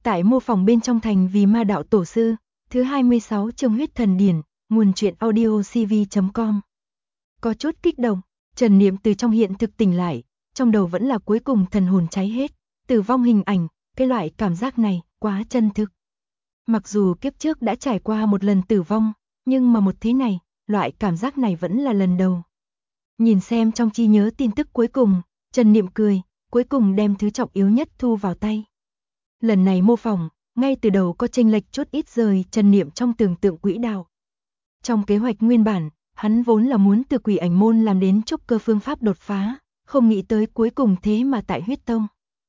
Tại mô phỏng bên trong thành vì ma đạo tổ sư, thứ 26 chương huyết thần điển, nguồn truyện audio cv.com. Có chút kích động, Trần Niệm từ trong hiện thực tỉnh lại, trong đầu vẫn là cuối cùng thần hồn cháy hết, tử vong hình ảnh, cái loại cảm giác này quá chân thực. Mặc dù kiếp trước đã trải qua một lần tử vong, nhưng mà một thế này, loại cảm giác này vẫn là lần đầu. Nhìn xem trong trí nhớ tin tức cuối cùng, Trần Niệm cười, cuối cùng đem thứ trọng yếu nhất thu vào tay. Lần này mô phỏng, ngay từ đầu có chênh lệch chút ít rời Trần Niệm trong tưởng tượng quỹ đạo. Trong kế hoạch nguyên bản, hắn vốn là muốn từ quỷ ảnh môn làm đến trúc cơ phương pháp đột phá, không nghĩ tới cuối cùng thế mà tại huyết tông.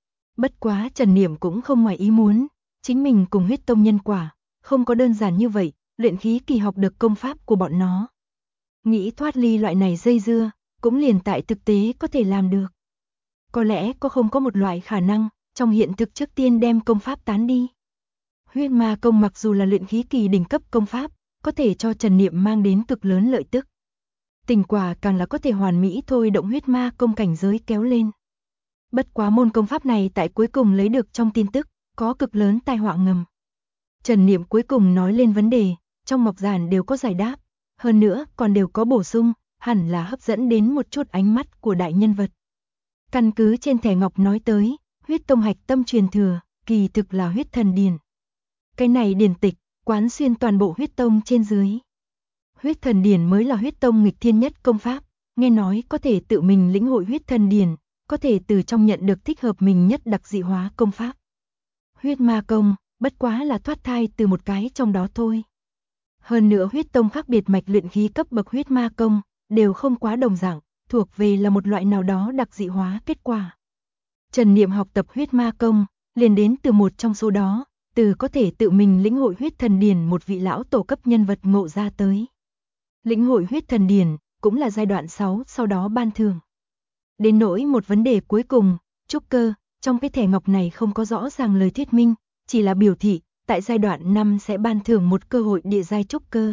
Bất quá Trần Niệm cũng không ngoài ý muốn, chính mình cùng huyết tông nhân quả, không có đơn giản như vậy, luyện khí kỳ học được công pháp của bọn nó. Nghĩ thoát ly loại này dây dưa, cũng liền tại thực tế có thể làm được. Có lẽ không có một loại khả năng, trong hiện thực trước tiên đem công pháp tán đi. Huyết ma công mặc dù là luyện khí kỳ đỉnh cấp công pháp, có thể cho Trần Niệm mang đến cực lớn lợi tức. Tình quả càng là có thể hoàn mỹ thôi động huyết ma công cảnh giới kéo lên. Bất quá môn công pháp này tại cuối cùng lấy được trong tin tức, có cực lớn tai họa ngầm. Trần Niệm cuối cùng nói lên vấn đề, trong ngọc giản đều có giải đáp, hơn nữa còn đều có bổ sung, hẳn là hấp dẫn đến một chút ánh mắt của đại nhân vật. Căn cứ trên thẻ ngọc nói tới, huyết tông hạch tâm truyền thừa, kỳ thực là huyết thần điển. Cái này điển tịch, quán xuyên toàn bộ huyết tông trên dưới. Huyết thần điển mới là huyết tông nghịch thiên nhất công pháp, nghe nói có thể tự mình lĩnh hội huyết thần điển, có thể từ trong nhận được thích hợp mình nhất đặc dị hóa công pháp. Huyết ma công, bất quá là thoát thai từ một cái trong đó thôi. Hơn nữa huyết tông khác biệt mạch luyện khí cấp bậc huyết ma công, đều không quá đồng dạng, thuộc về là một loại nào đó đặc dị hóa kết quả. Trần Niệm học tập huyết ma công, liền đến từ một trong số đó, từ có thể tự mình lĩnh hội huyết thần điển một vị lão tổ cấp nhân vật ngộ ra tới. Lĩnh hội huyết thần điển, cũng là giai đoạn 6 sau đó ban thưởng. Đến nỗi một vấn đề cuối cùng, trúc cơ, trong cái thẻ ngọc này không có rõ ràng lời thuyết minh, chỉ là biểu thị, tại giai đoạn 5 sẽ ban thưởng một cơ hội địa giai trúc cơ.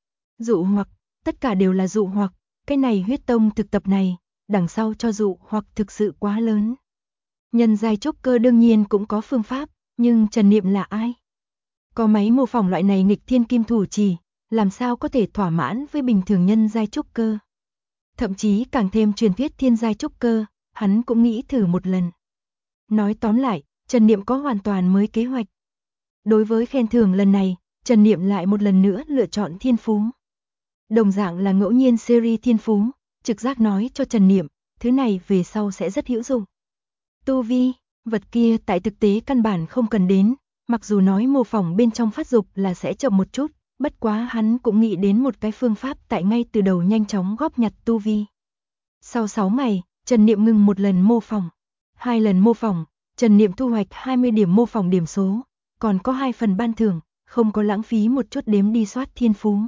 Dụ hoặc, tất cả đều là dụ hoặc, cái này huyết tông thực tập này, đằng sau cho dụ hoặc thực sự quá lớn. Nhân giai trúc cơ đương nhiên cũng có phương pháp, nhưng Trần Niệm là ai? Có máy mô phỏng loại này nghịch thiên kim thủ chỉ, làm sao có thể thỏa mãn với bình thường nhân giai trúc cơ? Thậm chí càng thêm truyền thuyết thiên giai trúc cơ, hắn cũng nghĩ thử một lần. Nói tóm lại, Trần Niệm có hoàn toàn mới kế hoạch. Đối với khen thưởng lần này, Trần Niệm lại một lần nữa lựa chọn thiên phú. Đồng dạng là ngẫu nhiên series thiên phú, trực giác nói cho Trần Niệm, thứ này về sau sẽ rất hữu dụng. Tu vi, vật kia tại thực tế căn bản không cần đến, mặc dù nói mô phỏng bên trong phát dục là sẽ chậm một chút, bất quá hắn cũng nghĩ đến một cái phương pháp tại ngay từ đầu nhanh chóng góp nhặt tu vi. Sau 6 ngày, Trần Niệm ngừng một lần mô phỏng. 2 lần mô phỏng, Trần Niệm thu hoạch 20 điểm mô phỏng điểm số, còn có 2 phần ban thưởng, không có lãng phí một chút đếm đi soát thiên phú.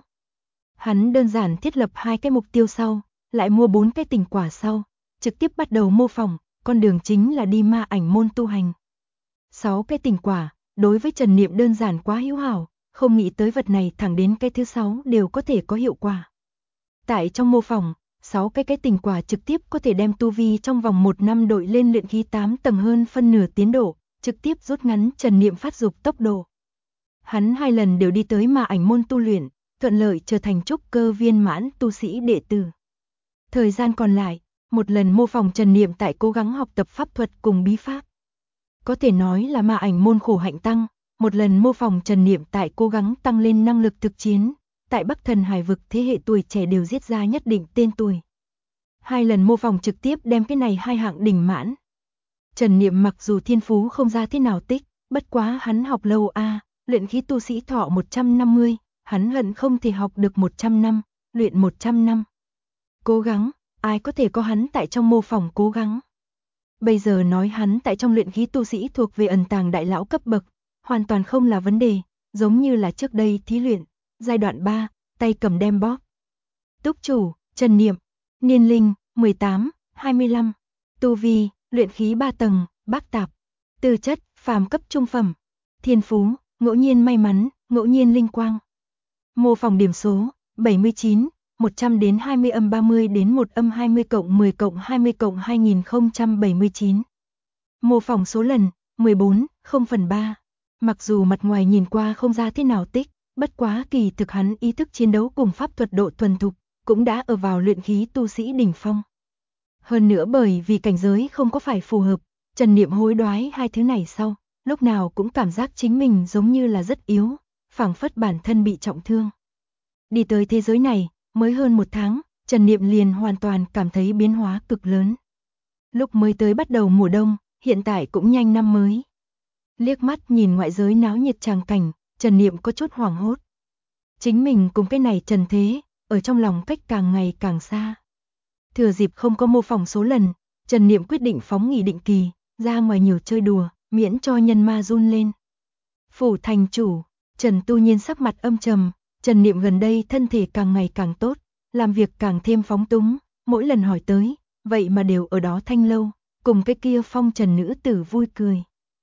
Hắn đơn giản thiết lập 2 cái mục tiêu sau, lại mua 4 cái tình quả sau, trực tiếp bắt đầu mô phỏng, con đường chính là đi ma ảnh môn tu hành. 6 cái tình quả, đối với Trần Niệm đơn giản quá hữu hảo, không nghĩ tới vật này thẳng đến cái thứ 6 đều có thể có hiệu quả. Tại trong mô phỏng, 6 cái tình quả trực tiếp có thể đem tu vi trong vòng 1 năm đội lên luyện khí 8 tầng hơn phân nửa tiến độ, trực tiếp rút ngắn Trần Niệm phát dục tốc độ. Hắn 2 lần đều đi tới ma ảnh môn tu luyện, thuận lợi trở thành trúc cơ viên mãn tu sĩ đệ tử. Thời gian còn lại, một lần mô phỏng Trần Niệm tại cố gắng học tập pháp thuật cùng bí pháp. Có thể nói là ma ảnh môn khổ hạnh tăng, một lần mô phỏng Trần Niệm tại cố gắng tăng lên năng lực thực chiến, tại Bắc Thần Hải vực thế hệ tuổi trẻ đều giết ra nhất định tên tuổi. 2 lần mô phỏng trực tiếp đem cái này 2 hạng đỉnh mãn. Trần Niệm mặc dù thiên phú không ra thế nào tích, bất quá hắn học lâu luyện khí tu sĩ thọ 150, hắn hận không thể học được 100 năm, luyện 100 năm. Cố gắng, ai có thể có hắn tại trong mô phỏng cố gắng. Bây giờ nói hắn tại trong luyện khí tu sĩ thuộc về ẩn tàng đại lão cấp bậc, hoàn toàn không là vấn đề, giống như là trước đây thí luyện, giai đoạn 3, tay cầm đem bóp. Túc chủ, Trần Niệm, niên linh, 18, 25, tu vi, luyện khí 3 tầng, bác tạp, tư chất, phàm cấp trung phẩm, thiên phú, ngẫu nhiên may mắn, ngẫu nhiên linh quang. Mô phỏng điểm số, 79, 100 đến 20 âm 30 đến 1 âm 20 cộng 10 cộng 20 cộng 2079. Mô phỏng số lần, 14, 0/3. Mặc dù mặt ngoài nhìn qua không ra thế nào tích, bất quá kỳ thực hắn ý thức chiến đấu cùng pháp thuật độ thuần thục, cũng đã ở vào luyện khí tu sĩ đỉnh phong. Hơn nữa bởi vì cảnh giới không có phải phù hợp, Trần Niệm hối đoái hai thứ này sau, lúc nào cũng cảm giác chính mình giống như là rất yếu, phảng phất bản thân bị trọng thương. Đi tới thế giới này, mới hơn 1 tháng, Trần Niệm liền hoàn toàn cảm thấy biến hóa cực lớn. Lúc mới tới bắt đầu mùa đông, hiện tại cũng nhanh năm mới. Liếc mắt nhìn ngoại giới náo nhiệt tràng cảnh, Trần Niệm có chút hoảng hốt. Chính mình cùng cái này trần thế, ở trong lòng cách càng ngày càng xa. Thừa dịp không có mô phỏng số lần, Trần Niệm quyết định phóng nghỉ định kỳ, ra ngoài nhiều chơi đùa, miễn cho nhân ma run lên. Phủ thành chủ, Trần Tu Nhiên sắc mặt âm trầm, Trần Niệm gần đây thân thể càng ngày càng tốt, làm việc càng thêm phóng túng, mỗi lần hỏi tới, vậy mà đều ở đó thanh lâu, cùng cái kia phong trần nữ tử vui cười.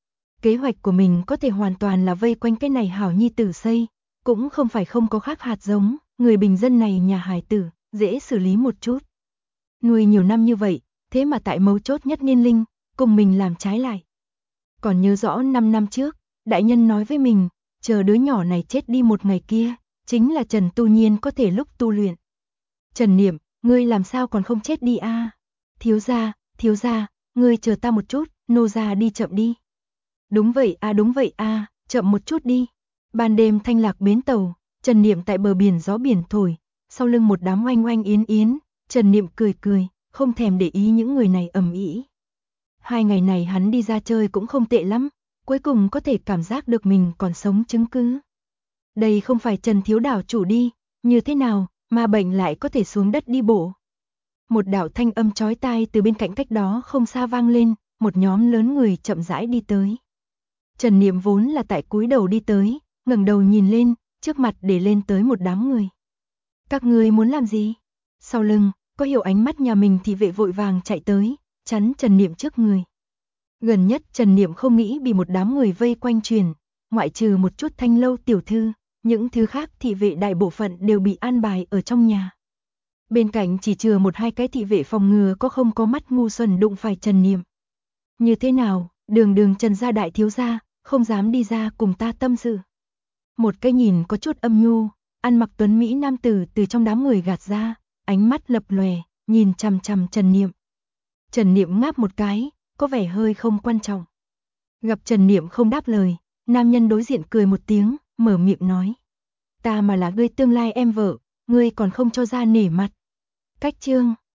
Kế hoạch của mình có thể hoàn toàn là vây quanh cái này hảo nhi tử xây, cũng không phải không có khác hạt giống, người bình dân này nhà hài tử, dễ xử lý một chút. Nuôi nhiều năm như vậy, thế mà tại mấu chốt nhất niên linh, cùng mình làm trái lại. Còn nhớ rõ 5 năm trước, đại nhân nói với mình, chờ đứa nhỏ này chết đi một ngày kia, chính là Trần Tu Nhiên có thể lúc tu luyện. Trần Niệm, ngươi làm sao còn không chết đi a? Thiếu gia, ngươi chờ ta một chút, nô gia đi chậm đi. Đúng vậy a, chậm một chút đi. Ban đêm thanh lạc bến tàu, Trần Niệm tại bờ biển gió biển thổi, sau lưng một đám oanh oanh yến yến, Trần Niệm cười, không thèm để ý những người này ầm ĩ. 2 ngày này hắn đi ra chơi cũng không tệ lắm, cuối cùng có thể cảm giác được mình còn sống chứng cứ. Đây không phải Trần thiếu đảo chủ đi, như thế nào, ma bệnh lại có thể xuống đất đi bộ. Một đạo thanh âm chói tai từ bên cạnh cách đó không xa vang lên, một nhóm lớn người chậm rãi đi tới. Trần Niệm vốn là tại cúi đầu đi tới, ngẩng đầu nhìn lên, trước mặt để lên tới một đám người. Các ngươi muốn làm gì? Sau lưng, có hiểu ánh mắt nhà mình thì vệ vội vàng chạy tới, chắn Trần Niệm trước người. Gần nhất Trần Niệm không nghĩ bị một đám người vây quanh truyền, ngoại trừ một chút thanh lâu tiểu thư, những thứ khác thị vệ đại bộ phận đều bị an bài ở trong nhà. Bên cạnh chỉ chừa 1-2 cái thị vệ phòng ngừa có không có mắt ngu xuẩn đụng phải Trần Niệm. Như thế nào, đường Trần gia đại thiếu gia, không dám đi ra cùng ta tâm sự. Một cái nhìn có chút âm nhu, ăn mặc tuấn mỹ nam tử từ trong đám người gạt ra, ánh mắt lập lòe, nhìn chằm chằm Trần Niệm. Trần Niệm ngáp một cái, có vẻ hơi không quan trọng. Gặp Trần Niệm không đáp lời, nam nhân đối diện cười một tiếng, mở miệng nói. Ta mà là ngươi tương lai em vợ, ngươi còn không cho ra nể mặt. Cách chương